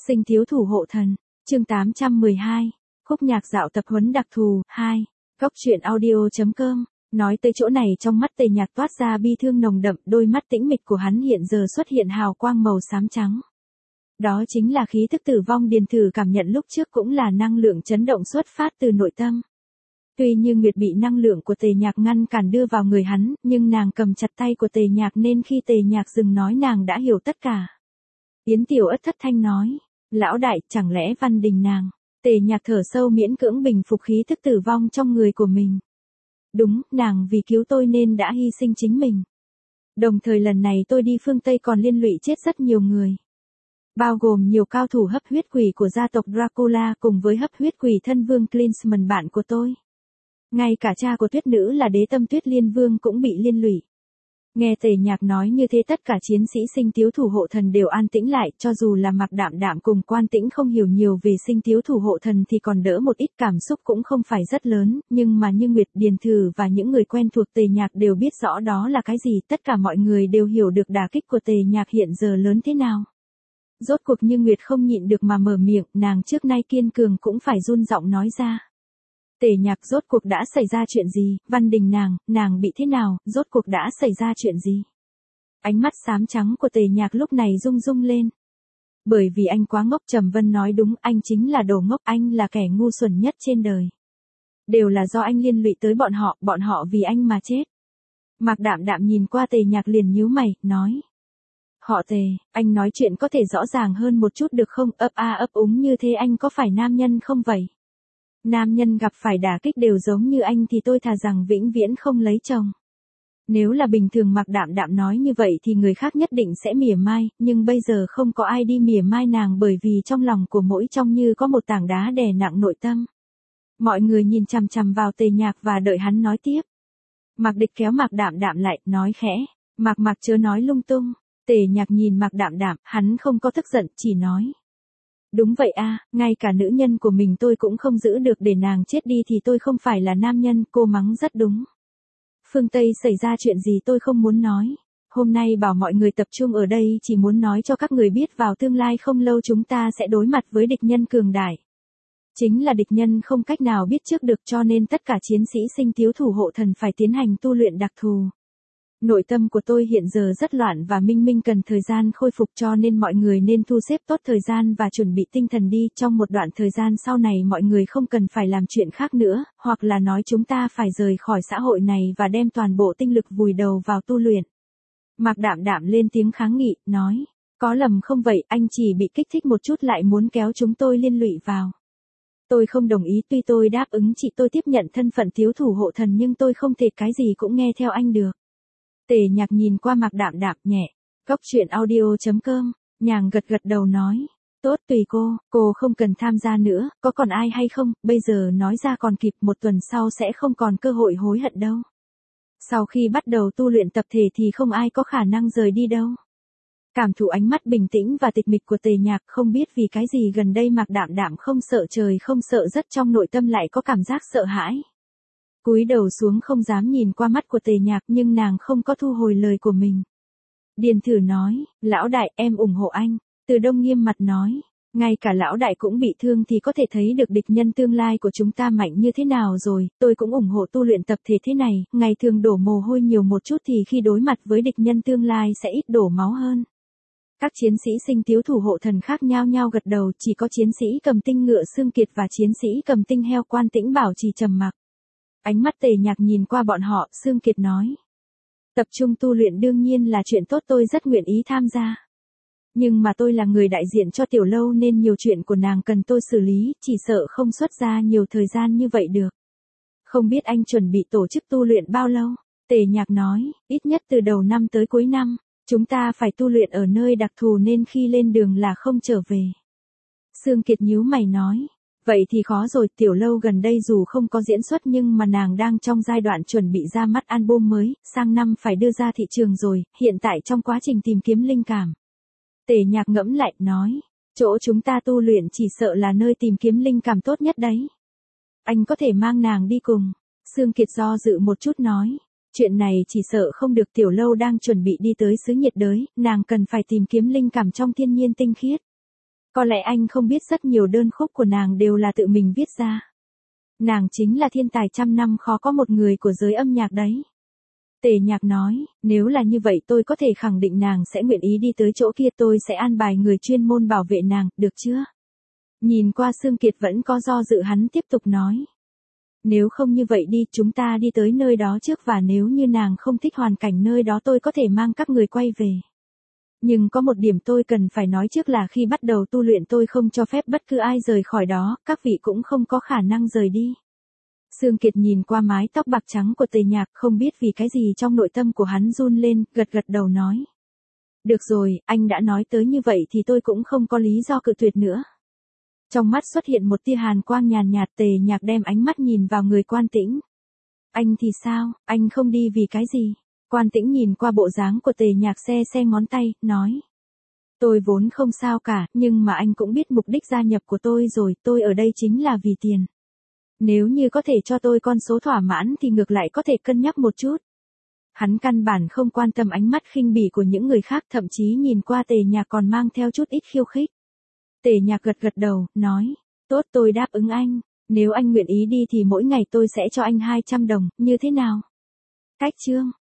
Sinh thiếu thủ hộ thần, chương 812, khúc nhạc dạo tập huấn đặc thù, 2, góc truyện audio.com, nói tới chỗ này trong mắt Tề Nhạc toát ra bi thương nồng đậm, đôi mắt tĩnh mịch của hắn hiện giờ xuất hiện hào quang màu xám trắng. Đó chính là khí thức tử vong. Điền Thử cảm nhận lúc trước cũng là năng lượng chấn động xuất phát từ nội tâm. Tuy như Nguyệt bị năng lượng của Tề Nhạc ngăn cản đưa vào người hắn, nhưng nàng cầm chặt tay của Tề Nhạc nên khi Tề Nhạc dừng nói nàng đã hiểu tất cả. Yến Tiểu Ất thất thanh nói, lão đại, chẳng lẽ Văn Đình nàng? Tề Nhạc thở sâu miễn cưỡng bình phục khí thức tử vong trong người của mình. Đúng, nàng vì cứu tôi nên đã hy sinh chính mình. Đồng thời lần này tôi đi phương Tây còn liên lụy chết rất nhiều người. Bao gồm nhiều cao thủ hấp huyết quỷ của gia tộc Dracula cùng với hấp huyết quỷ thân vương Klinsmann bạn của tôi. Ngay cả cha của tuyết nữ là đế tâm tuyết liên vương cũng bị liên lụy. Nghe Tề Nhạc nói như thế tất cả chiến sĩ sinh tiếu thủ hộ thần đều an tĩnh lại, cho dù là Mạc Đạm Đạm cùng Quan Tĩnh không hiểu nhiều về sinh tiếu thủ hộ thần thì còn đỡ một ít, cảm xúc cũng không phải rất lớn, nhưng mà như Nguyệt, Điền Thử và những người quen thuộc Tề Nhạc đều biết rõ đó là cái gì, tất cả mọi người đều hiểu được đả kích của Tề Nhạc hiện giờ lớn thế nào. Rốt cuộc Như Nguyệt không nhịn được mà mở miệng, nàng trước nay kiên cường cũng phải run giọng nói ra. Tề Nhạc, rốt cuộc đã xảy ra chuyện gì? Văn Đình nàng bị thế nào? Rốt cuộc đã xảy ra chuyện gì? Ánh mắt xám trắng của Tề Nhạc lúc này rung rung lên. Bởi vì anh quá ngốc. Trầm Vân nói đúng, anh chính là đồ ngốc, anh là kẻ ngu xuẩn nhất trên đời. Đều là do anh liên lụy tới bọn họ vì anh mà chết. Mạc Đạm Đạm nhìn qua Tề Nhạc liền nhíu mày, nói. Họ Tề, anh nói chuyện có thể rõ ràng hơn một chút được không? Ấp úng như thế anh có phải nam nhân không vậy? Nam nhân gặp phải đả kích đều giống như anh thì tôi thà rằng vĩnh viễn không lấy chồng. Nếu là bình thường Mạc Đạm Đạm nói như vậy thì người khác nhất định sẽ mỉa mai, nhưng bây giờ không có ai đi mỉa mai nàng bởi vì trong lòng của mỗi trong như có một tảng đá đè nặng nội tâm. Mọi người nhìn chằm chằm vào Tề Nhạc và đợi hắn nói tiếp. Mạc Địch kéo Mạc Đạm Đạm lại, nói khẽ, Mạc chớ nói lung tung. Tề Nhạc nhìn Mạc Đạm Đạm, hắn không có tức giận, chỉ nói. Đúng vậy a, ngay cả nữ nhân của mình tôi cũng không giữ được, để nàng chết đi thì tôi không phải là nam nhân, cô mắng rất đúng. Phương Tây xảy ra chuyện gì tôi không muốn nói. Hôm nay bảo mọi người tập trung ở đây chỉ muốn nói cho các người biết vào tương lai không lâu chúng ta sẽ đối mặt với địch nhân cường đại. Chính là địch nhân không cách nào biết trước được, cho nên tất cả chiến sĩ sinh tiếu thủ hộ thần phải tiến hành tu luyện đặc thù. Nội tâm của tôi hiện giờ rất loạn và Minh cần thời gian khôi phục, cho nên mọi người nên thu xếp tốt thời gian và chuẩn bị tinh thần đi. Trong một đoạn thời gian sau này mọi người không cần phải làm chuyện khác nữa, hoặc là nói chúng ta phải rời khỏi xã hội này và đem toàn bộ tinh lực vùi đầu vào tu luyện. Mạc Đạm Đạm lên tiếng kháng nghị, nói, có lầm không vậy, anh chỉ bị kích thích một chút lại muốn kéo chúng tôi liên lụy vào. Tôi không đồng ý, tuy tôi đáp ứng chị tôi tiếp nhận thân phận thiếu thủ hộ thần nhưng tôi không thể cái gì cũng nghe theo anh được. Tề Nhạc nhìn qua Mạc Đạm Đạm nhẹ, góc truyện audio.com, nàng gật đầu nói, tốt tùy cô không cần tham gia nữa, có còn ai hay không, bây giờ nói ra còn kịp, một tuần sau sẽ không còn cơ hội hối hận đâu. Sau khi bắt đầu tu luyện tập thể thì không ai có khả năng rời đi đâu. Cảm thụ ánh mắt bình tĩnh và tịch mịch của Tề Nhạc, không biết vì cái gì gần đây Mạc Đạm Đạm không sợ trời không sợ đất, trong nội tâm lại có cảm giác sợ hãi. Cúi đầu xuống không dám nhìn qua mắt của Tề Nhạc nhưng nàng không có thu hồi lời của mình. Điền Thử nói, lão đại em ủng hộ anh. Từ Đông nghiêm mặt nói, ngay cả lão đại cũng bị thương thì có thể thấy được địch nhân tương lai của chúng ta mạnh như thế nào rồi. Tôi cũng ủng hộ tu luyện tập thể thế này, ngày thường đổ mồ hôi nhiều một chút thì khi đối mặt với địch nhân tương lai sẽ ít đổ máu hơn. Các chiến sĩ sinh tiếu thủ hộ thần khác nhau gật đầu, chỉ có chiến sĩ cầm tinh ngựa Xương Kiệt và chiến sĩ cầm tinh heo Quan Tĩnh bảo trì trầm mặc. Ánh mắt Tề Nhạc nhìn qua bọn họ, Xương Kiệt nói. Tập trung tu luyện đương nhiên là chuyện tốt, tôi rất nguyện ý tham gia. Nhưng mà tôi là người đại diện cho Tiểu Lâu nên nhiều chuyện của nàng cần tôi xử lý, chỉ sợ không xuất ra nhiều thời gian như vậy được. Không biết anh chuẩn bị tổ chức tu luyện bao lâu? Tề Nhạc nói, ít nhất từ đầu năm tới cuối năm, chúng ta phải tu luyện ở nơi đặc thù nên khi lên đường là không trở về. Xương Kiệt nhíu mày nói. Vậy thì khó rồi, Tiểu Lâu gần đây dù không có diễn xuất nhưng mà nàng đang trong giai đoạn chuẩn bị ra mắt album mới, sang năm phải đưa ra thị trường rồi, hiện tại trong quá trình tìm kiếm linh cảm. Tề Nhạc ngẫm lại, nói, chỗ chúng ta tu luyện chỉ sợ là nơi tìm kiếm linh cảm tốt nhất đấy. Anh có thể mang nàng đi cùng. Xương Kiệt do dự một chút nói, chuyện này chỉ sợ không được, Tiểu Lâu đang chuẩn bị đi tới xứ nhiệt đới, nàng cần phải tìm kiếm linh cảm trong thiên nhiên tinh khiết. Có lẽ anh không biết rất nhiều đơn khúc của nàng đều là tự mình viết ra. Nàng chính là thiên tài trăm năm khó có một người của giới âm nhạc đấy. Tề Nhạc nói, nếu là như vậy tôi có thể khẳng định nàng sẽ nguyện ý đi tới chỗ kia, tôi sẽ an bài người chuyên môn bảo vệ nàng, được chưa? Nhìn qua Sương Kiệt vẫn có do dự, hắn tiếp tục nói. Nếu không như vậy đi, chúng ta đi tới nơi đó trước, và nếu như nàng không thích hoàn cảnh nơi đó tôi có thể mang các người quay về. Nhưng có một điểm tôi cần phải nói trước là khi bắt đầu tu luyện tôi không cho phép bất cứ ai rời khỏi đó, các vị cũng không có khả năng rời đi. Sương Kiệt nhìn qua mái tóc bạc trắng của Tề Nhạc, không biết vì cái gì trong nội tâm của hắn run lên, gật gật đầu nói. Được rồi, anh đã nói tới như vậy thì tôi cũng không có lý do cự tuyệt nữa. Trong mắt xuất hiện một tia hàn quang nhàn nhạt, Tề Nhạc đem ánh mắt nhìn vào người Quan Tĩnh. Anh thì sao, anh không đi vì cái gì? Quan Tĩnh nhìn qua bộ dáng của Tề Nhạc xe ngón tay, nói. Tôi vốn không sao cả, nhưng mà anh cũng biết mục đích gia nhập của tôi rồi, tôi ở đây chính là vì tiền. Nếu như có thể cho tôi con số thỏa mãn thì ngược lại có thể cân nhắc một chút. Hắn căn bản không quan tâm ánh mắt khinh bỉ của những người khác, thậm chí nhìn qua Tề Nhạc còn mang theo chút ít khiêu khích. Tề Nhạc gật gật đầu, nói, tốt, tôi đáp ứng anh, nếu anh nguyện ý đi thì mỗi ngày tôi sẽ cho anh 200 đồng, như thế nào? Cách chương